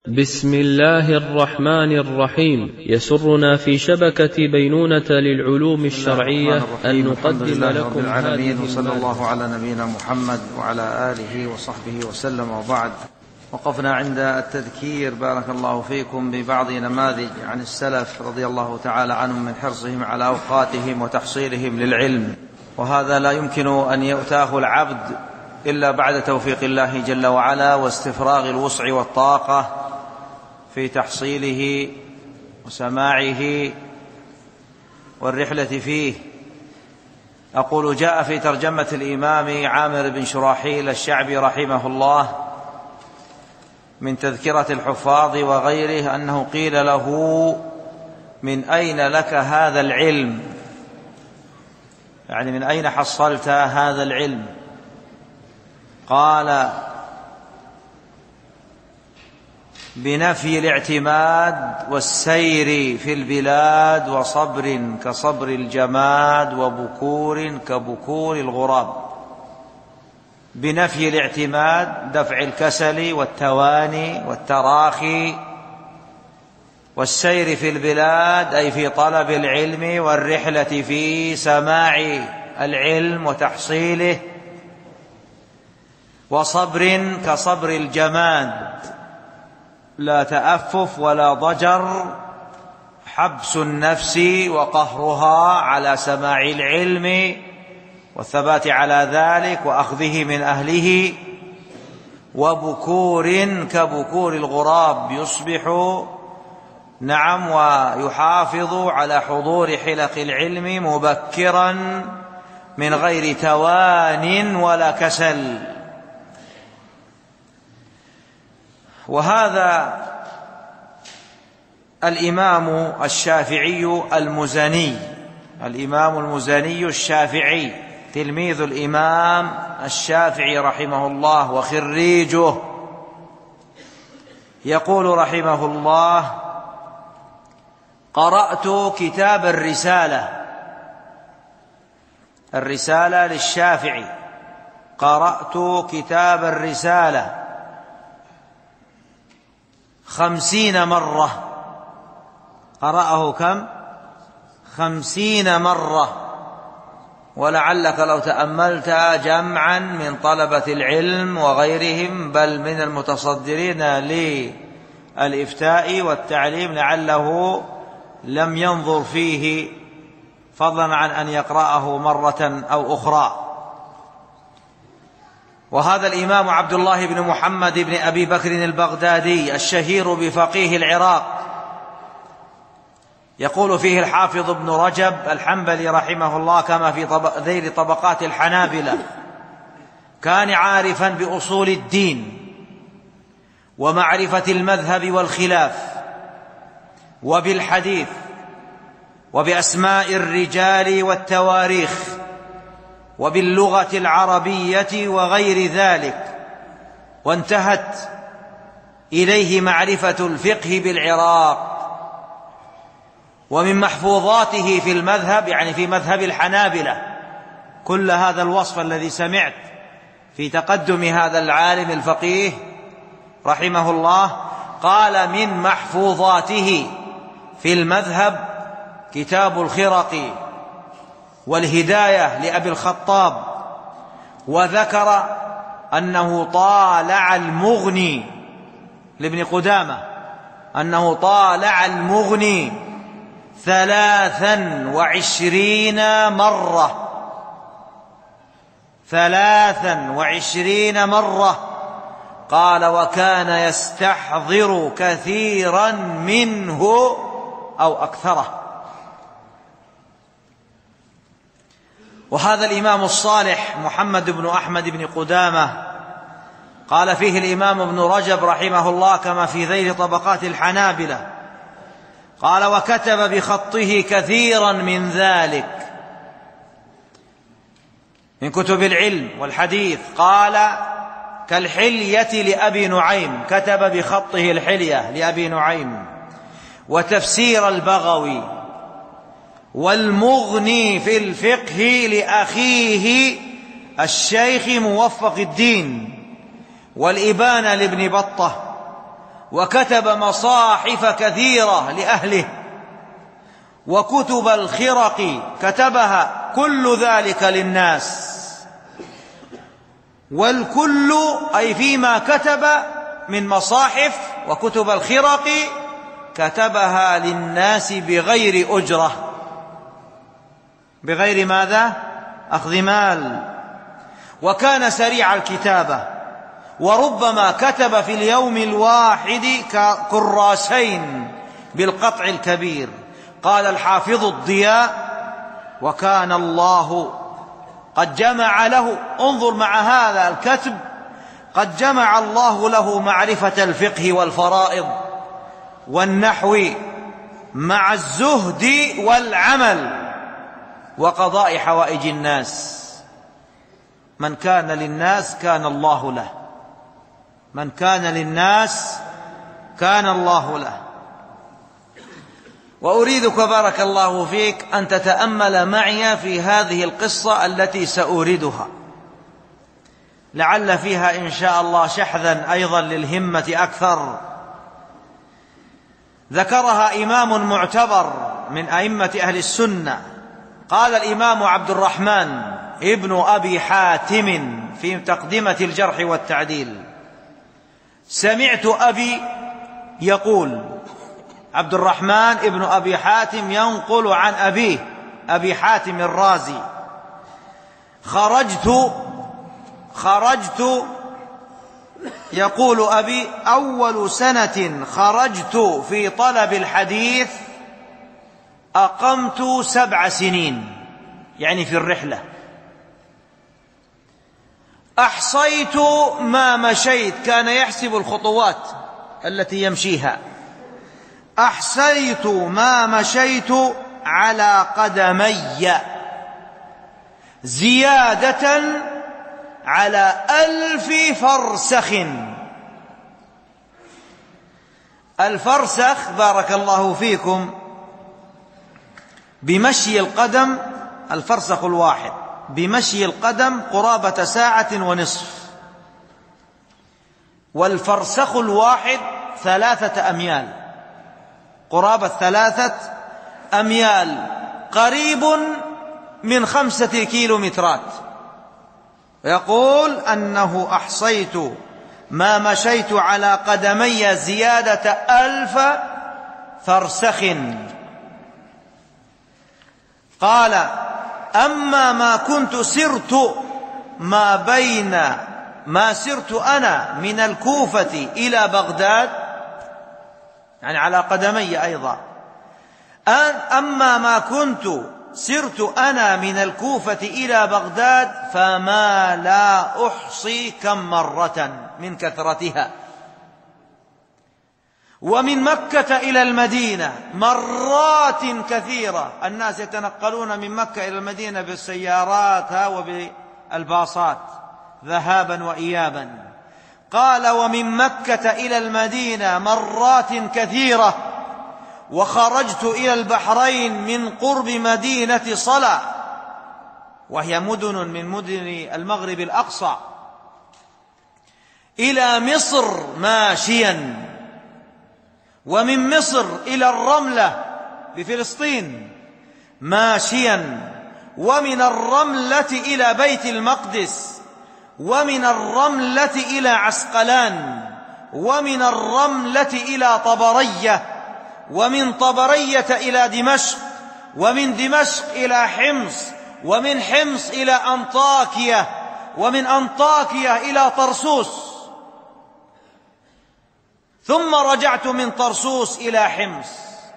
بسم الله الرحمن الرحيم. يسرنا في شبكة بينونة للعلوم الشرعية أن نقدم لكم العالمين، وصلى الله على نبينا محمد وعلى آله وصحبه وسلم. وبعد، وقفنا عند التذكير بارك الله فيكم ببعض نماذج عن السلف رضي الله تعالى عنهم من حرصهم على أوقاتهم وتحصيلهم للعلم، وهذا لا يمكن أن يؤتاه العبد إلا بعد توفيق الله جل وعلا واستفراغ الوسع والطاقة في تحصيله وسماعه والرحلة فيه. أقول: جاء في ترجمة الإمام عامر بن شراحيل الشعبي رحمه الله من تذكرة الحفاظ وغيره أنه قيل له: من أين لك هذا العلم؟ يعني من أين حصلت هذا العلم؟ قال: بنفي الاعتماد والسير في البلاد وصبر كصبر الجماد وبكور كبكور الغراب. بنفي الاعتماد دفع الكسل والتواني والتراخي، والسير في البلاد أي في طلب العلم والرحلة في سماع العلم وتحصيله، وصبر كصبر الجماد لا تأفف ولا ضجر، حبس النفس وقهرها على سماع العلم والثبات على ذلك وأخذه من أهله، وبكور كبكور الغراب يصبح ويحافظ على حضور حلق العلم مبكرا من غير توان ولا كسل. وهذا الإمام الشافعي المزني، الإمام المزني الشافعي تلميذ الإمام الشافعي رحمه الله وخريجه، يقول رحمه الله: قرأت كتاب الرسالة للشافعي، قرأت كتاب الرسالة 50 مرة. قرأه كم؟ 50 مرة. ولعلك لو تأملت جمعا من طلبة العلم وغيرهم بل من المتصدرين للإفتاء والتعليم لعله لم ينظر فيه، فضلا عن أن يقرأه مرة أو أخرى. وهذا الإمام عبد الله بن محمد بن أبي بكر البغدادي الشهير بفقيه العراق، يقول فيه الحافظ ابن رجب الحنبلي رحمه الله كما في ذيل طبقات الحنابلة: كان عارفا بأصول الدين ومعرفة المذهب والخلاف وبالحديث وبأسماء الرجال والتواريخ وباللغة العربية وغير ذلك، وانتهت إليه معرفة الفقه بالعراق. ومن محفوظاته في المذهب، يعني في مذهب الحنابلة، كل هذا الوصف الذي سمعت في تقدم هذا العالم الفقيه رحمه الله، قال: من محفوظاته في المذهب كتاب الخرق والهداية لأبي الخطاب، وذكر أنه طالع المغني لابن قدامة، أنه طالع المغني 23 مرة، 23 مرة. قال: وكان يستحضر كثيرا منه أو أكثره. وهذا الإمام الصالح محمد بن أحمد بن قدامة قال فيه الإمام ابن رجب رحمه الله كما في ذيل طبقات الحنابلة، قال: وكتب بخطه كثيرا من ذلك من كتب العلم والحديث. قال: كالحلية لأبي نعيم، كتب بخطه الحلية لأبي نعيم، وتفسير البغوي، والمغني في الفقه لأخيه الشيخ موفق الدين، والإبانة لابن بطة، وكتب مصاحف كثيرة لأهله، وكتب الخرق كتبها، كل ذلك للناس. والكل أي فيما كتب من مصاحف وكتب الخرق كتبها للناس بغير أجرة، بغير ماذا؟ أخذ مال. وكان سريع الكتابة، وربما كتب في اليوم الواحد كراسين بالقطع الكبير. قال الحافظ الضياء: وكان الله قد جمع له، انظر مع هذا الكتب، قد جمع الله له معرفة الفقه والفرائض والنحو مع الزهد والعمل وقضاء حوائج الناس. من كان للناس كان الله له، من كان للناس كان الله له. وأريدك بارك الله فيك أن تتأمل معي في هذه القصة التي سأوردها، لعل فيها إن شاء الله شحذا أيضا للهمة أكثر. ذكرها إمام معتبر من أئمة أهل السنة، قال الإمام عبد الرحمن ابن أبي حاتم في تقدمة الجرح والتعديل: سمعت أبي يقول، عبد الرحمن ابن أبي حاتم ينقل عن أبيه أبي حاتم الرازي: خرجت يقول أبي: أول سنة خرجت في طلب الحديث أقمت 7 سنين، يعني في الرحلة. أحصيت ما مشيت، كان يحسب الخطوات التي يمشيها. أحصيت ما مشيت على قدمي زيادة على 1000 فرسخ. الفرسخ بارك الله فيكم بمشي القدم، الفرسخ الواحد بمشي القدم قرابة 1.5 ساعة، والفرسخ الواحد 3 أميال، قرابة 3 أميال، قريب من 5 كيلومترات. يقول أنه أحصيت ما مشيت على قدمي زيادة 1000 فرسخ. قال: أما ما كنت سرت ما بين ما سرت أنا من الكوفة إلى بغداد، يعني على قدمي أيضا، أما ما كنت سرت أنا من الكوفة إلى بغداد فما لا أحصي كم مرة من كثرتها. ومن مكة إلى المدينة مرات كثيرة، الناس يتنقلون من مكة إلى المدينة بالسيارات وبالباصات ذهابا وإيابا. قال: ومن مكة إلى المدينة مرات كثيرة. وخرجت إلى البحرين من قرب مدينة صلى، وهي مدن من مدن المغرب الأقصى، إلى مصر ماشيا، ومن مصر إلى الرملة بفلسطين ماشيا، ومن الرملة إلى بيت المقدس، ومن الرملة إلى عسقلان، ومن الرملة إلى طبرية، ومن طبرية إلى دمشق، ومن دمشق إلى حمص، ومن حمص إلى أنطاكية، ومن أنطاكية إلى طرسوس، ثم رجعت من طرسوس إلى حمص.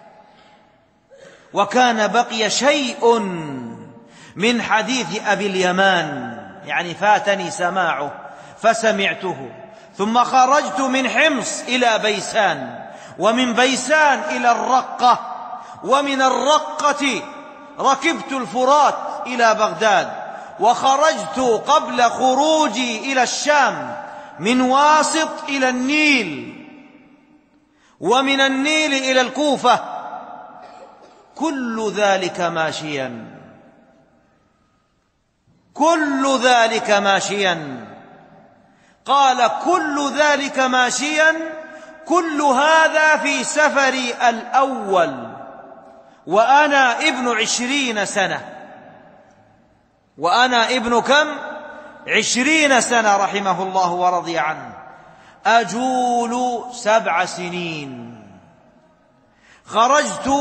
وكان بقي شيء من حديث أبي اليمان، يعني فاتني سماعه فسمعته. ثم خرجت من حمص إلى بيسان، ومن بيسان إلى الرقة، ومن الرقة ركبت الفرات إلى بغداد. وخرجت قبل خروجي إلى الشام من واسط إلى النيل، ومن النيل إلى الكوفة، كل ذلك ماشيا، كل ذلك ماشيا. قال: كل ذلك ماشيا كل هذا في سفري الأول وأنا ابن 20 سنة. وأنا ابن كم؟ 20 سنة رحمه الله ورضي عنه. أجول 7 سنين. خرجت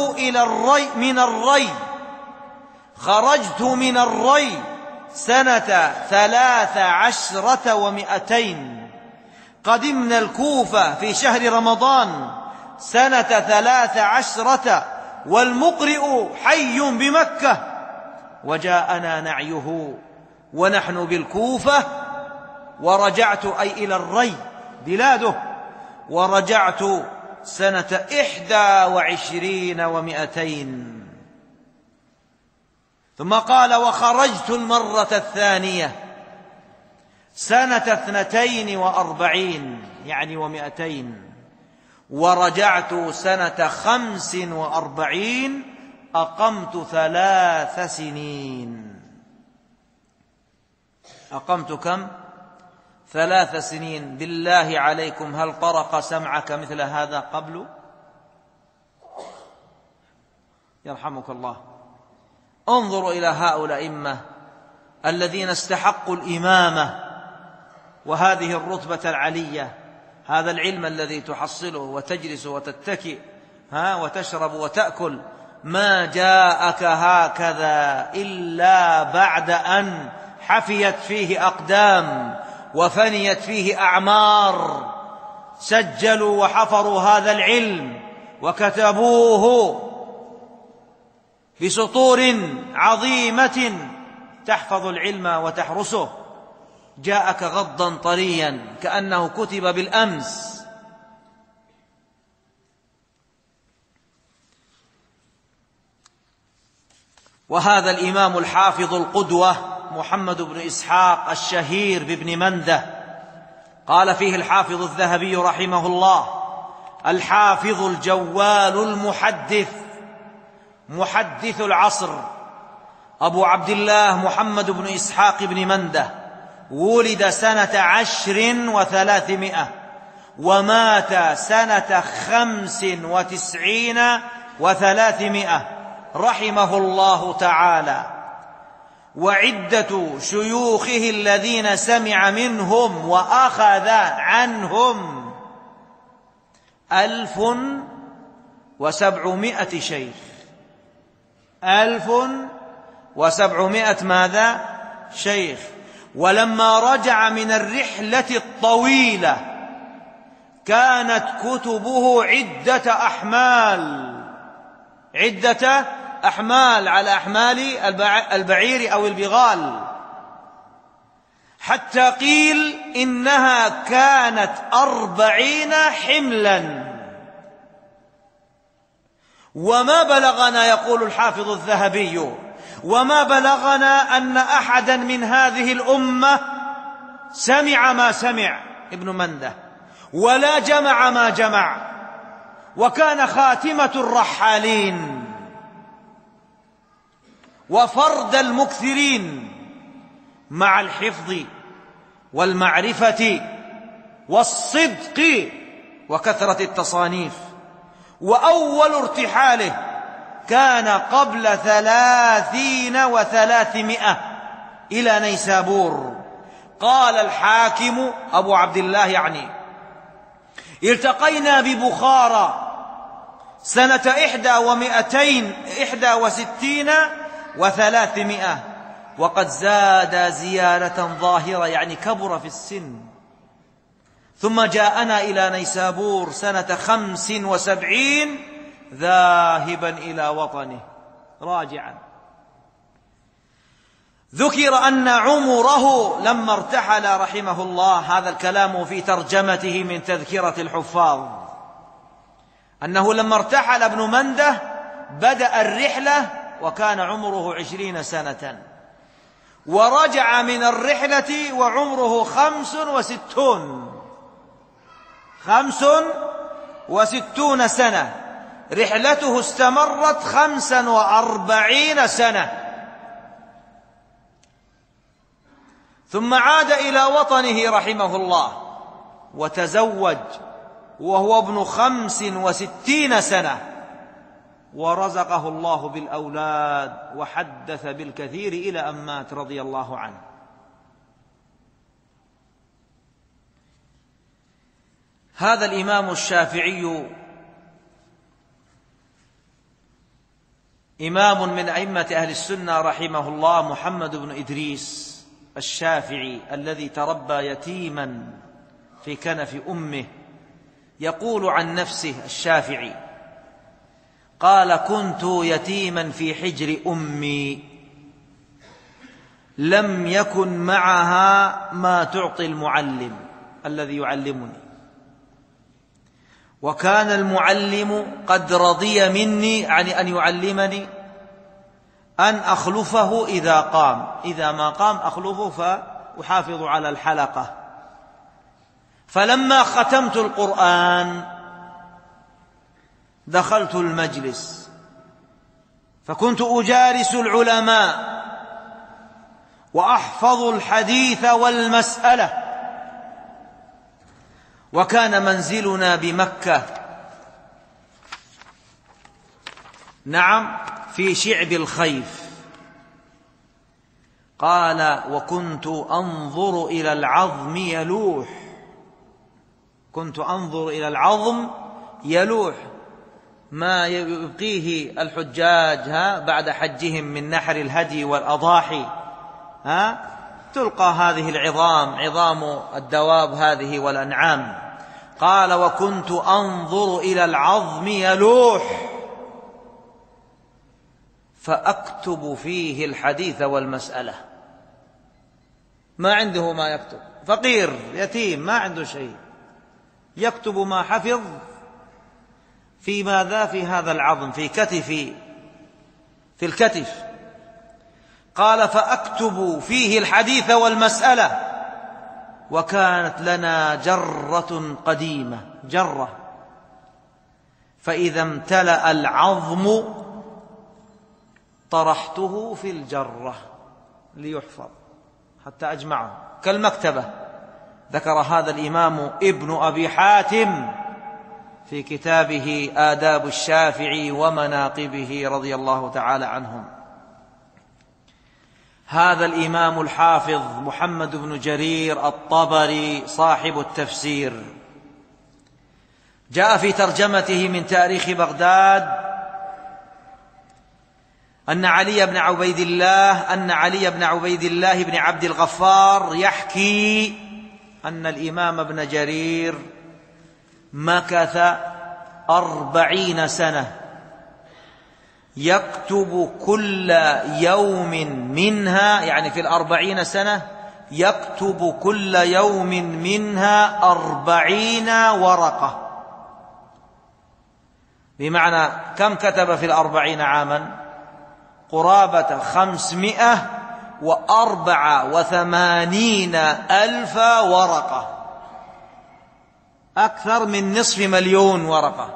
من الري سنة 13 و200. قدمنا الكوفة في شهر رمضان سنة 13 والمقرئ حي بمكة، وجاءنا نعيه ونحن بالكوفة. ورجعت أي إلى الري بلاده، ورجعت سنة 21 و200. ثم قال: وخرجت المرة الثانية سنة 42 يعني و200، ورجعت سنة 45 أقمت 3 سنين. أقمت كم؟ 3 سنين. بالله عليكم هل طرق سمعك مثل هذا قبل؟ يرحمك الله. انظروا إلى هؤلاء الأئمة الذين استحقوا الإمامة وهذه الرتبة العلية، هذا العلم الذي تحصله وتجلس وتتكئ وتشرب وتأكل. ما جاءك هكذا إلا بعد أن حفيت فيه أقدام وفنيت فيه أعمار. سجلوا وحفروا هذا العلم وكتبوه بسطور عظيمة تحفظ العلم وتحرسه. جاءك غضا طريا كأنه كتب بالأمس. وهذا الإمام الحافظ القدوة محمد بن إسحاق الشهير بابن منده قال فيه الحافظ الذهبي رحمه الله: الحافظ الجوال المحدث محدث العصر أبو عبد الله محمد بن إسحاق بن منده، ولد سنة 10 و300 ومات سنة 95 و300 رحمه الله تعالى. وعدة شيوخه الذين سمع منهم وأخذ عنهم 1700 شيخ. 1700 ماذا؟ شيخ. ولما رجع من الرحلة الطويلة كانت كتبه عدة أحمال على أحمال البعير أو البغال، حتى قيل إنها كانت 40 حملا. وما بلغنا، يقول الحافظ الذهبي، وما بلغنا أن أحدا من هذه الأمة سمع ما سمع ابن منده ولا جمع ما جمع، وكان خاتمة الرحالين وفرد المكثرين مع الحفظ والمعرفة والصدق وكثرة التصانيف. وأول ارتحاله كان قبل 30 و300 إلى نيسابور. قال الحاكم أبو عبد الله يعني: التقينا ببخارى سنة 61 و300 وقد زاد زيادة ظاهرة يعني كبر في السن. ثم جاءنا إلى نيسابور سنة 75 ذاهبا إلى وطنه راجعا. ذكر أن عمره لما ارتحل رحمه الله، هذا الكلام في ترجمته من تذكرة الحفاظ، أنه لما ارتحل ابن منده بدأ الرحلة وكان عمره 20 سنة، ورجع من الرحلة وعمره 65 سنة. رحلته استمرت 45 سنة، ثم عاد إلى وطنه رحمه الله وتزوج وهو ابن 65 سنة، ورزقه الله بالأولاد وحدث بالكثير إلى أن مات رضي الله عنه. هذا الإمام الشافعي إمام من أئمة أهل السنة رحمه الله، محمد بن إدريس الشافعي الذي تربى يتيما في كنف أمه. يقول عن نفسه الشافعي قال: كنت يتيما في حجر أمي، لم يكن معها ما تعطي المعلم الذي يعلمني، وكان المعلم قد رضي مني عن أن يعلمني أن أخلفه إذا قام، إذا ما قام أخلفه فأحافظ على الحلقة. فلما ختمت القرآن دخلت المجلس فكنت أجالس العلماء وأحفظ الحديث والمسألة، وكان منزلنا بمكة، نعم، في شعب الخيف. قال: وكنت أنظر إلى العظم يلوح، كنت أنظر إلى العظم يلوح، ما يبقيه الحجاج بعد حجهم من نحر الهدي والأضاحي، تلقى هذه العظام، عظام الدواب هذه والأنعام. قال: وكنت أنظر إلى العظم يلوح فأكتب فيه الحديث والمسألة. ما عنده ما يكتب، فقير يتيم ما عنده شيء، يكتب ما حفظ في ماذا؟ في هذا العظم، في كتفي، في الكتف. قال: فأكتب فيه الحديث والمسألة. وكانت لنا جرة قديمة، جرة، فإذا امتلأ العظم طرحته في الجرة ليحفظ حتى أجمعه، كالمكتبة. ذكر هذا الإمام ابن أبي حاتم في كتابه آداب الشافعي ومناقبه رضي الله تعالى عنهم. هذا الإمام الحافظ محمد بن جرير الطبري صاحب التفسير جاء في ترجمته من تاريخ بغداد أن علي بن عبيد الله بن عبد الغفار يحكي أن الإمام ابن جرير مكث 40 سنة يكتب كل يوم منها، يعني في 40 سنة يكتب كل يوم منها 40 ورقة. بمعنى كم كتب في 40 عاما؟ قرابة 584,000 ورقة، أكثر من 500,000 ورقة.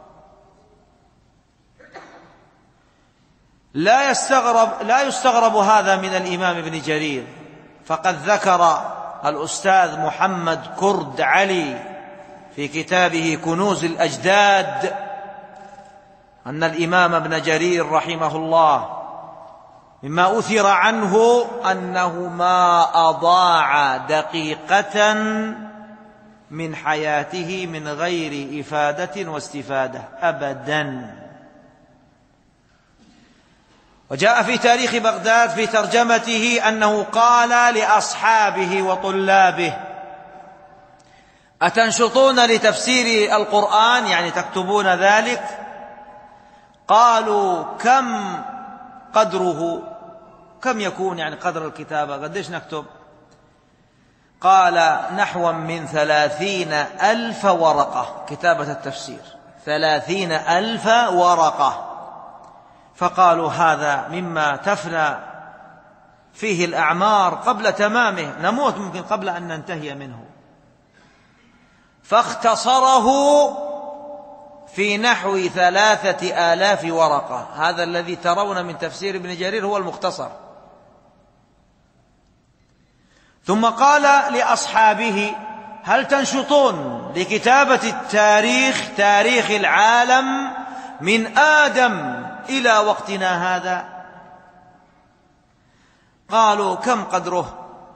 لا يستغرب هذا من الإمام ابن جرير، فقد ذكر الأستاذ محمد كرد علي في كتابه كنوز الأجداد أن الإمام ابن جرير رحمه الله مما أثر عنه أنه ما أضاع دقيقة من حياته من غير إفادة واستفادة أبدا. وجاء في تاريخ بغداد في ترجمته أنه قال لأصحابه وطلابه: أتنشطون لتفسير القرآن؟ يعني تكتبون ذلك؟ قالوا: كم قدره؟ كم يكون يعني قدر الكتابة؟ قديش نكتب؟ قال: نحو من 30,000 ورقة، كتابة التفسير 30,000 ورقة. فقالوا: هذا مما تفنى فيه الأعمار قبل تمامه، نموت ممكن قبل أن ننتهي منه. فاختصره في نحو 3,000 ورقة. هذا الذي ترون من تفسير ابن جرير هو المختصر. ثم قال لأصحابه: هل تنشطون لكتابة التاريخ، تاريخ العالم من آدم إلى وقتنا هذا؟ قالوا: كم قدره؟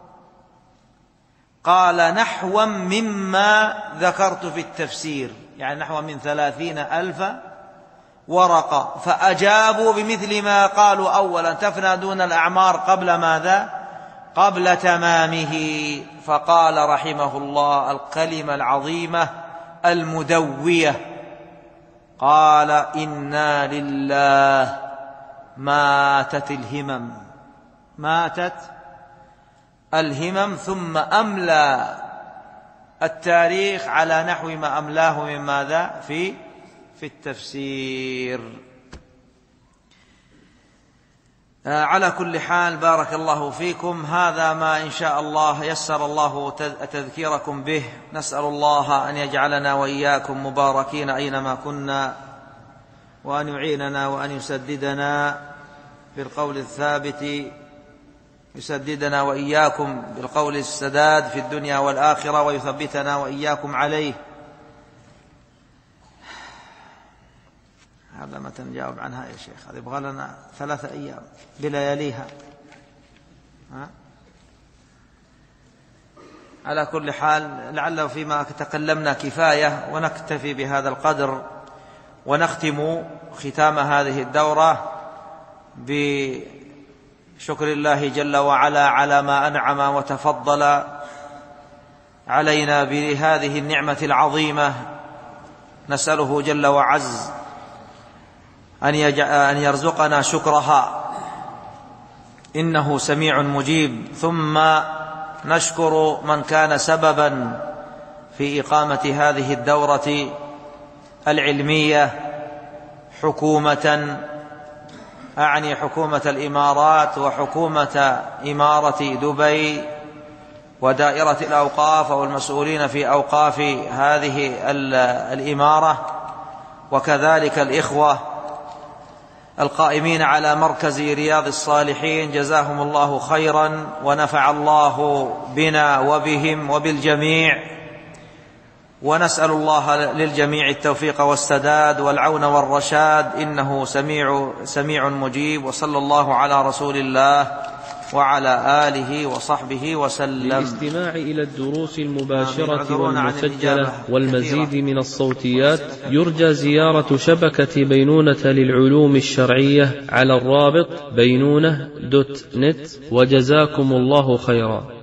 قال: نحوا مما ذكرت في التفسير، يعني نحو من 30,000 ورقة. فأجابوا بمثل ما قالوا أولا: تفنى دون الأعمار قبل ماذا؟ قبل تمامه. فقال رحمه الله الكلمة العظيمة المدوية، قال: إنا لله ماتت الهمم، ماتت الهمم. ثم أملى التاريخ على نحو ما أملاه من ماذا؟ في التفسير. على كل حال بارك الله فيكم، هذا ما إن شاء الله يسر الله تذكيركم به. نسأل الله أن يجعلنا وإياكم مباركين أينما كنا، وأن يعيننا وأن يسددنا بالقول الثابت، يسددنا وإياكم بالقول السداد في الدنيا والآخرة، ويثبتنا وإياكم عليه. هذا متى نجاوب عنها يا شيخ؟ هذا يبغى لنا 3 أيام بلياليها. على كل حال لعله فيما تكلمنا كفاية، ونكتفي بهذا القدر، ونختم ختام هذه الدورة بشكر الله جل وعلا على ما أنعم وتفضل علينا بهذه النعمة العظيمة. نسأله جل وعز أن يرزقنا شكرها، إنه سميع مجيب. ثم نشكر من كان سببا في إقامة هذه الدورة العلمية، حكومة، أعني حكومة الإمارات وحكومة إمارة دبي ودائرة الأوقاف والمسؤولين في أوقاف هذه الإمارة، وكذلك الإخوة القائمين على مركز رياض الصالحين، جزاهم الله خيرا، ونفع الله بنا وبهم وبالجميع. ونسأل الله للجميع التوفيق والسداد والعون والرشاد، إنه سميع مجيب. وصلى الله على رسول الله وعلى آله وصحبه وسلم. للاستماع إلى الدروس المباشرة والمسجلة والمزيد من الصوتيات يرجى زيارة شبكة بينونة للعلوم الشرعية على الرابط بينونة.net. وجزاكم الله خيرا.